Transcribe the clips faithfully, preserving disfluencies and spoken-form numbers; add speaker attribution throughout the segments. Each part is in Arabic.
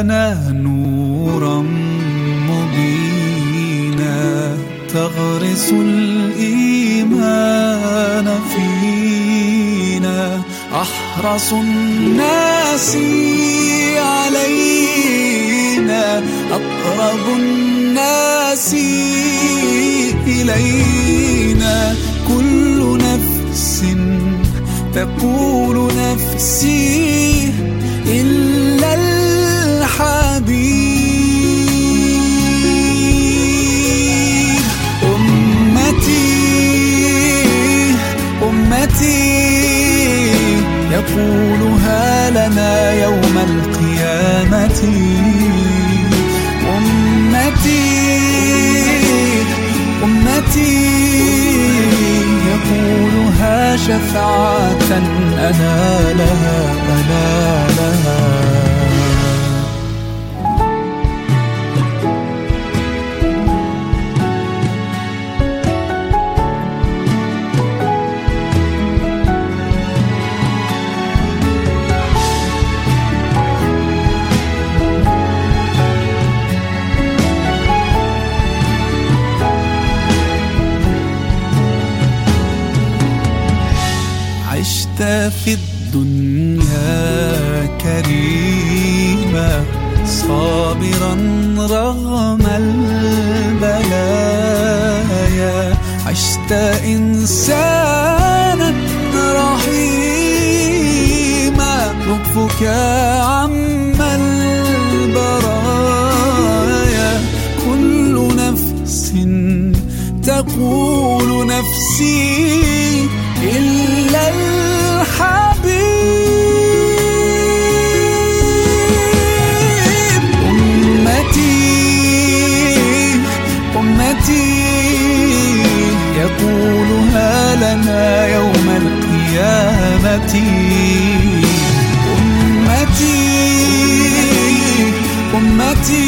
Speaker 1: لنا نورا مبينا تغرس الإيمان فينا، أحرص الناس علينا، أقرب الناس إلينا. كل نفس تقول نفسي إلا الحبيب. أمتي أمتي يقولها لنا يوم القيامة. أمتي أمتي يقولها شفاعة أنا لها أنا لها. عشت في الدنيا كريما صابرا رغم البلايا، عشت إنسانا رحيما لطفك عم البرايا. كل نفس تقول نفسي إلا الحبيب. أمتي أمتي يقولها لنا يوم القيامة. أمتي أمتي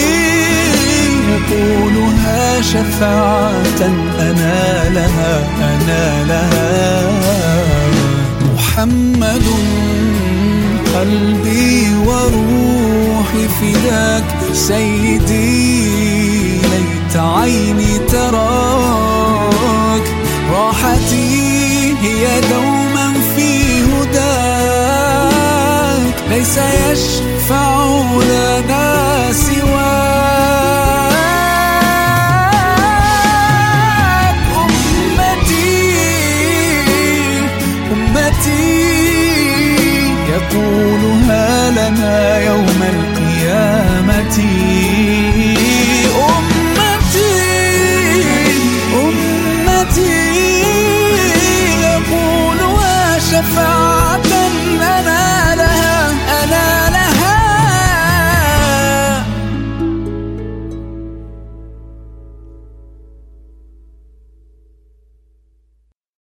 Speaker 1: يقولها شفاعة أنا لها أنا لها. محمد قلبي وروحي فداك سيدي، ليت عيني تراك. راحتي هي دوما في هداك، ليس يشفع